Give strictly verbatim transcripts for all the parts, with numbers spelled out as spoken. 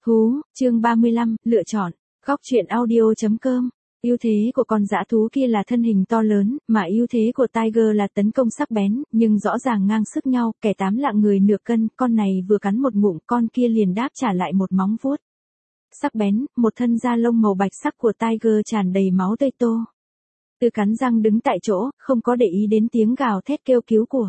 Hú, chương ba mươi lăm, lựa chọn. Góc truyện audio.com. Ưu thế của con dã thú kia là thân hình to lớn, mà ưu thế của Tiger là tấn công sắc bén, nhưng rõ ràng ngang sức nhau, kẻ tám lạng người nửa cân, con này vừa cắn một ngụm, con kia liền đáp trả lại một móng vuốt. Sắc bén, một thân da lông màu bạch sắc của Tiger tràn đầy máu tươi tô. Từ cắn răng đứng tại chỗ, không có để ý đến tiếng gào thét kêu cứu của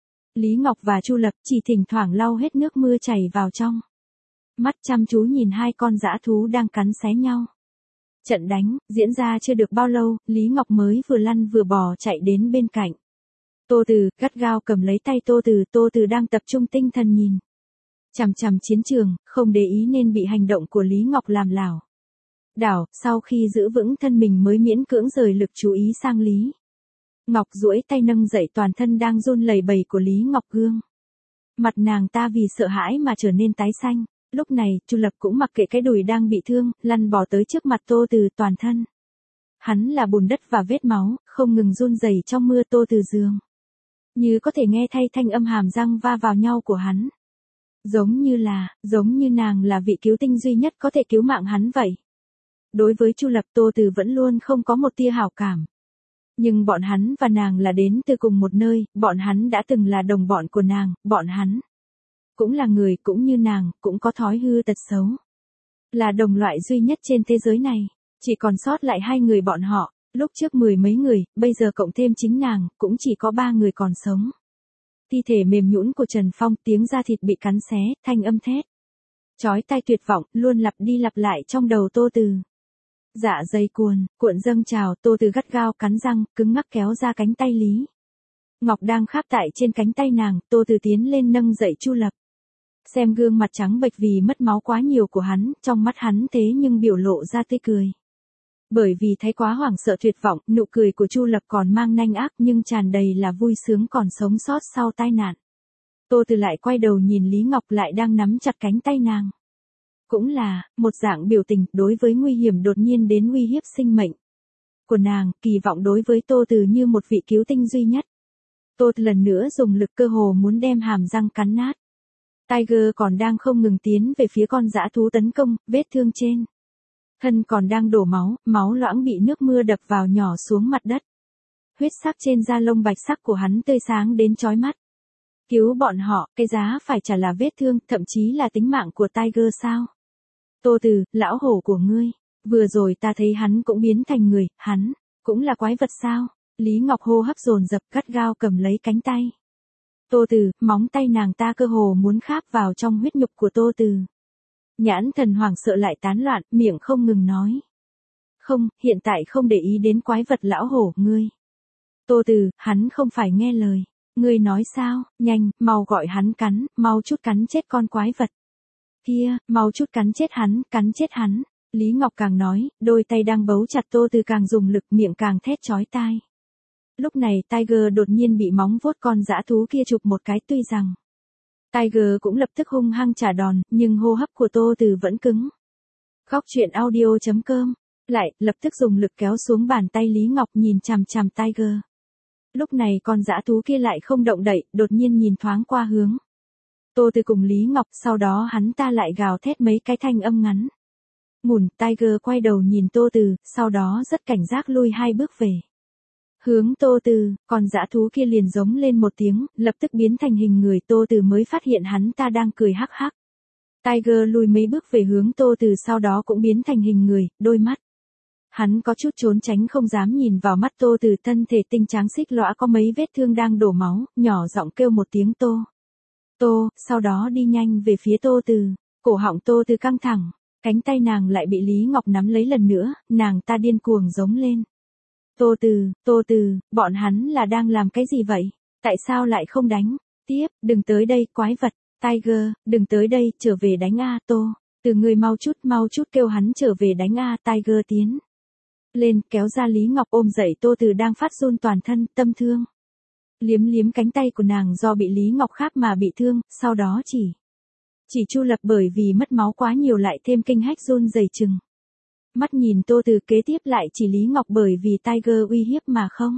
Lý Ngọc và Chu Lập, chỉ thỉnh thoảng lau hết nước mưa chảy vào trong mắt chăm chú nhìn hai con dã thú đang cắn xé nhau. Trận đánh diễn ra chưa được bao lâu, Lý Ngọc mới vừa lăn vừa bò chạy đến bên cạnh Tô Từ, gắt gao cầm lấy tay Tô Từ. Tô Từ đang tập trung tinh thần nhìn chằm chằm chiến trường, không để ý nên bị hành động của Lý Ngọc làm lảo đảo. Sau khi giữ vững thân mình mới miễn cưỡng rời lực chú ý sang Lý Ngọc, duỗi tay nâng dậy toàn thân đang run lẩy bẩy của Lý Ngọc. Gương mặt nàng ta vì sợ hãi mà trở nên tái xanh. Lúc này, Chu Lập cũng mặc kệ cái đùi đang bị thương, lăn bò tới trước mặt Tô Từ. Toàn thân hắn là bùn đất và vết máu, không ngừng run rẩy trong mưa. Tô Từ dường như có thể nghe thay thanh âm hàm răng va vào nhau của hắn. Giống như là, giống như nàng là vị cứu tinh duy nhất có thể cứu mạng hắn vậy. Đối với Chu Lập, Tô Từ vẫn luôn không có một tia hảo cảm. Nhưng bọn hắn và nàng là đến từ cùng một nơi, bọn hắn đã từng là đồng bọn của nàng, bọn hắn cũng là người, cũng như nàng, cũng có thói hư tật xấu. Là đồng loại duy nhất trên thế giới này, chỉ còn sót lại hai người bọn họ, lúc trước mười mấy người, bây giờ cộng thêm chính nàng, cũng chỉ có ba người còn sống. Thi thể mềm nhũn của Trần Phong, tiếng da thịt bị cắn xé, thanh âm thét chói tai tuyệt vọng, luôn lặp đi lặp lại trong đầu Tô Từ. Dạ dày cuồn, cuộn dâng trào. Tô Từ gắt gao cắn răng, cứng ngắc kéo ra cánh tay Lý Ngọc đang kháp tại trên cánh tay nàng. Tô Từ tiến lên nâng dậy Chu Lập. Xem gương mặt trắng bệch vì mất máu quá nhiều của hắn, trong mắt hắn thế nhưng biểu lộ ra tươi cười. Bởi vì thấy quá hoảng sợ tuyệt vọng, nụ cười của Chu Lập còn mang nanh ác nhưng tràn đầy là vui sướng còn sống sót sau tai nạn. Tô Từ lại quay đầu nhìn Lý Ngọc lại đang nắm chặt cánh tay nàng. Cũng là, một dạng biểu tình đối với nguy hiểm đột nhiên đến uy hiếp sinh mệnh của nàng, kỳ vọng đối với Tô Từ như một vị cứu tinh duy nhất. Tô Từ lần nữa dùng lực cơ hồ muốn đem hàm răng cắn nát. Tiger còn đang không ngừng tiến về phía con dã thú tấn công, vết thương trên thân còn đang đổ máu, máu loãng bị nước mưa đập vào nhỏ xuống mặt đất. Huyết sắc trên da lông bạch sắc của hắn tươi sáng đến chói mắt. Cứu bọn họ, cái giá phải trả là vết thương, thậm chí là tính mạng của Tiger sao? Tô Từ, lão hổ của ngươi, vừa rồi ta thấy hắn cũng biến thành người, hắn cũng là quái vật sao? Lý Ngọc hô hấp dồn dập, gắt gao cầm lấy cánh tay Tô Từ, móng tay nàng ta cơ hồ muốn kháp vào trong huyết nhục của Tô Từ. Nhãn thần hoảng sợ lại tán loạn, miệng không ngừng nói. Không, hiện tại không để ý đến quái vật lão hổ, ngươi. Tô Từ, hắn không phải nghe lời. Ngươi nói sao, nhanh, mau gọi hắn cắn, mau chút cắn chết con quái vật kia, mau chút cắn chết hắn, cắn chết hắn. Lý Ngọc càng nói, đôi tay đang bấu chặt Tô Từ càng dùng lực, miệng càng thét chói tai. Lúc này Tiger đột nhiên bị móng vuốt con dã thú kia chụp một cái, tuy rằng Tiger cũng lập tức hung hăng trả đòn, nhưng hô hấp của Tô Từ vẫn cứng. Góc truyện audio.com lại lập tức dùng lực kéo xuống bàn tay Lý Ngọc, nhìn chằm chằm Tiger. Lúc này con dã thú kia lại không động đậy, đột nhiên nhìn thoáng qua hướng Tô Từ cùng Lý Ngọc, sau đó hắn ta lại gào thét mấy cái thanh âm ngắn ngủn. Tiger quay đầu nhìn Tô Từ, sau đó rất cảnh giác lui hai bước về hướng Tô Từ. Con dã thú kia liền giống lên một tiếng, lập tức biến thành hình người. Tô Từ mới phát hiện hắn ta đang cười hắc hắc. Tiger lùi mấy bước về hướng Tô Từ, sau đó cũng biến thành hình người, đôi mắt hắn có chút trốn tránh, không dám nhìn vào mắt Tô Từ. Thân thể tinh trắng xích lõa có mấy vết thương đang đổ máu, nhỏ giọng kêu một tiếng Tô Tô, sau đó đi nhanh về phía Tô Từ. Cổ họng Tô Từ căng thẳng, cánh tay nàng lại bị Lý Ngọc nắm lấy lần nữa, nàng ta điên cuồng giống lên. Tô Từ, Tô Từ, bọn hắn là đang làm cái gì vậy? Tại sao lại không đánh tiếp? Đừng tới đây, quái vật. Tiger, đừng tới đây, trở về đánh a. Tô Từ, người mau chút, mau chút kêu hắn trở về đánh a. Tiger tiến lên, kéo ra Lý Ngọc, ôm dậy Tô Từ đang phát run toàn thân, tâm thương. Liếm liếm cánh tay của nàng do bị Lý Ngọc kháp mà bị thương, sau đó chỉ chỉ Chu Lập bởi vì mất máu quá nhiều lại thêm kinh hách run rẩy chừng mắt nhìn Tô Từ. Kế tiếp lại chỉ Lý Ngọc bởi vì Tiger uy hiếp mà không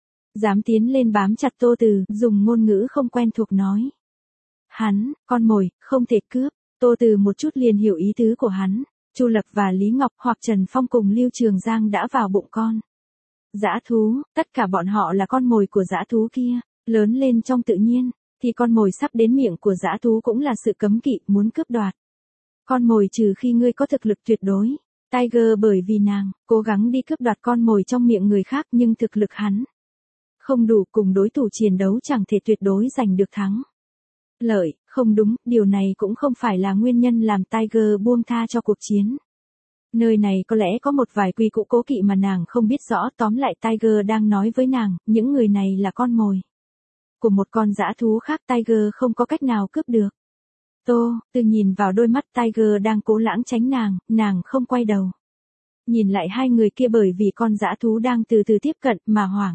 dám tiến lên bám chặt Tô Từ, dùng ngôn ngữ không quen thuộc nói. Hắn, con mồi, không thể cướp. Tô Từ một chút liền hiểu ý tứ của hắn. Chu Lập và Lý Ngọc hoặc Trần Phong cùng Lưu Trường Giang đã vào bụng con dã thú, tất cả bọn họ là con mồi của dã thú kia, lớn lên trong tự nhiên, thì con mồi sắp đến miệng của dã thú cũng là sự cấm kỵ, muốn cướp đoạt. Con mồi trừ khi ngươi có thực lực tuyệt đối. Tiger bởi vì nàng, cố gắng đi cướp đoạt con mồi trong miệng người khác nhưng thực lực hắn không đủ, cùng đối thủ chiến đấu chẳng thể tuyệt đối giành được thắng lợi, không đúng, điều này cũng không phải là nguyên nhân làm Tiger buông tha cho cuộc chiến. Nơi này có lẽ có một vài quy củ cố kỵ mà nàng không biết rõ, tóm lại Tiger đang nói với nàng, những người này là con mồi của một con dã thú khác, Tiger không có cách nào cướp được. Tô Từ nhìn vào đôi mắt Tiger đang cố lãng tránh nàng, nàng không quay đầu. Nhìn lại hai người kia bởi vì con dã thú đang từ từ tiếp cận mà hoảng.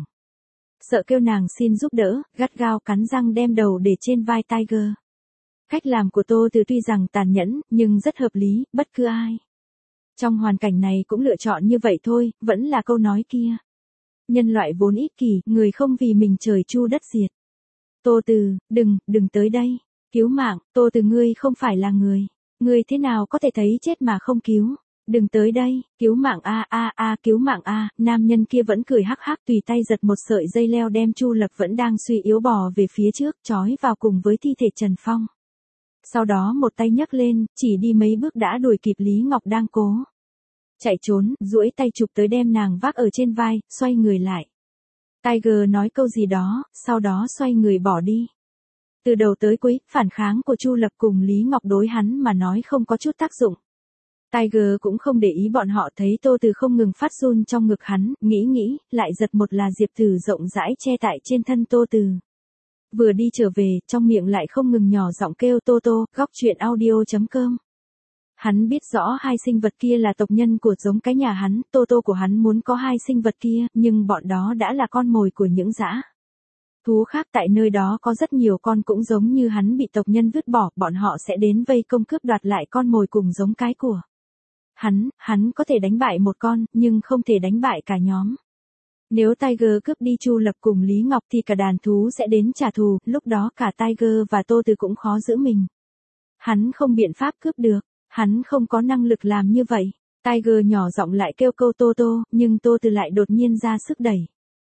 Sợ kêu nàng xin giúp đỡ, gắt gao cắn răng đem đầu để trên vai Tiger. Cách làm của Tô Từ tuy rằng tàn nhẫn, nhưng rất hợp lý, bất cứ ai trong hoàn cảnh này cũng lựa chọn như vậy thôi, vẫn là câu nói kia. Nhân loại vốn ích kỷ, người không vì mình trời chu đất diệt. Tô Từ, đừng, đừng tới đây. Cứu mạng, Tô Từ ngươi không phải là người. Ngươi thế nào có thể thấy chết mà không cứu. Đừng tới đây, cứu mạng a a a cứu mạng a. Nam nhân kia vẫn cười hắc hắc, tùy tay giật một sợi dây leo đem Chu Lập vẫn đang suy yếu bò về phía trước, trói vào cùng với thi thể Trần Phong. Sau đó một tay nhấc lên, chỉ đi mấy bước đã đuổi kịp Lý Ngọc đang cố chạy trốn, duỗi tay chụp tới đem nàng vác ở trên vai, xoay người lại. Tiger nói câu gì đó, sau đó xoay người bỏ đi. Từ đầu tới cuối, phản kháng của Chu Lập cùng Lý Ngọc đối hắn mà nói không có chút tác dụng. Tiger cũng không để ý bọn họ, thấy Tô Từ không ngừng phát run trong ngực hắn, nghĩ nghĩ, lại giật một là diệp tử rộng rãi che tại trên thân Tô Từ. Vừa đi trở về, trong miệng lại không ngừng nhỏ giọng kêu Tô Tô, góc truyện audio chấm com. Hắn biết rõ hai sinh vật kia là tộc nhân của giống cái nhà hắn, Tô Tô của hắn muốn có hai sinh vật kia, nhưng bọn đó đã là con mồi của những dã thú khác, tại nơi đó có rất nhiều con cũng giống như hắn bị tộc nhân vứt bỏ, bọn họ sẽ đến vây công cướp đoạt lại con mồi cùng giống cái của hắn, hắn có thể đánh bại một con, nhưng không thể đánh bại cả nhóm. Nếu Tiger cướp đi Chu Lập cùng Lý Ngọc thì cả đàn thú sẽ đến trả thù, lúc đó cả Tiger và Tô Từ cũng khó giữ mình. Hắn không biện pháp cướp được, hắn không có năng lực làm như vậy. Tiger nhỏ giọng lại kêu câu Tô Tô, nhưng Tô Từ lại đột nhiên ra sức đẩy.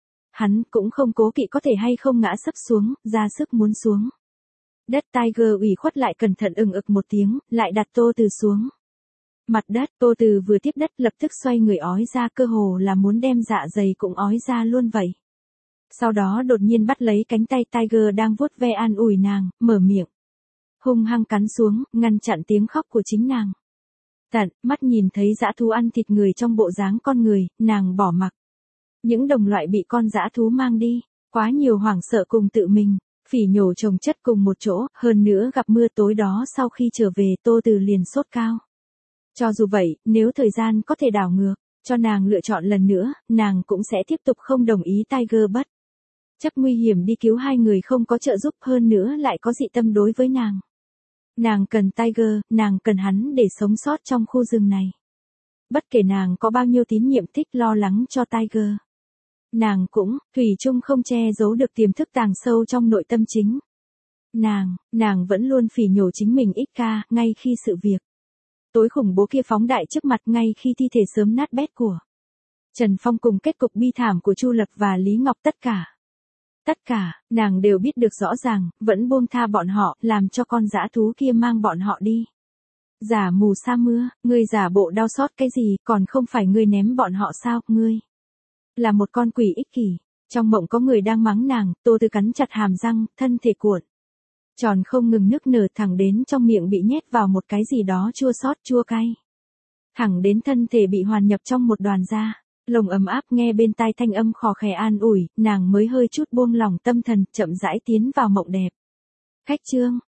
Hắn cũng không cố kỵ có thể hay không ngã sấp xuống, ra sức muốn xuống đất. Tiger ủy khuất lại cẩn thận ừng ực một tiếng, lại đặt Tô Từ xuống mặt đất. Tô Từ vừa tiếp đất lập tức xoay người ói ra, cơ hồ là muốn đem dạ dày cũng ói ra luôn vậy. Sau đó đột nhiên bắt lấy cánh tay Tiger đang vuốt ve an ủi nàng, mở miệng hung hăng cắn xuống, ngăn chặn tiếng khóc của chính nàng. Tận mắt nhìn thấy dã thú ăn thịt người trong bộ dáng con người, nàng bỏ mặc những đồng loại bị con dã thú mang đi, quá nhiều hoảng sợ cùng tự mình phỉ nhổ chồng chất cùng một chỗ, hơn nữa gặp mưa tối đó sau khi trở về Tô Từ liền sốt cao. Cho dù vậy, nếu thời gian có thể đảo ngược, cho nàng lựa chọn lần nữa, nàng cũng sẽ tiếp tục không đồng ý Tiger bất chấp nguy hiểm đi cứu hai người không có trợ giúp, hơn nữa lại có dị tâm đối với nàng. Nàng cần Tiger, nàng cần hắn để sống sót trong khu rừng này. Bất kể nàng có bao nhiêu tín nhiệm thích lo lắng cho Tiger, nàng cũng, thủy chung không che giấu được tiềm thức tàng sâu trong nội tâm chính. Nàng, nàng vẫn luôn phỉ nhổ chính mình ích ca, ngay khi sự việc tối khủng bố kia phóng đại trước mặt, ngay khi thi thể sớm nát bét của Trần Phong cùng kết cục bi thảm của Chu Lập và Lý Ngọc, tất cả. Tất cả, nàng đều biết được rõ ràng, vẫn buông tha bọn họ, làm cho con dã thú kia mang bọn họ đi. Giả mù sa mưa, ngươi giả bộ đau xót cái gì, còn không phải ngươi ném bọn họ sao, ngươi là một con quỷ ích kỷ. Trong mộng có người đang mắng nàng, Tô Từ cắn chặt hàm răng, thân thể cuộn tròn không ngừng nức nở, thẳng đến trong miệng bị nhét vào một cái gì đó chua xót chua cay. Thẳng đến thân thể bị hoàn nhập trong một đoàn da, lồng ấm áp, nghe bên tai thanh âm khò khè an ủi, nàng mới hơi chút buông lỏng tâm thần, chậm rãi tiến vào mộng đẹp. Khách chương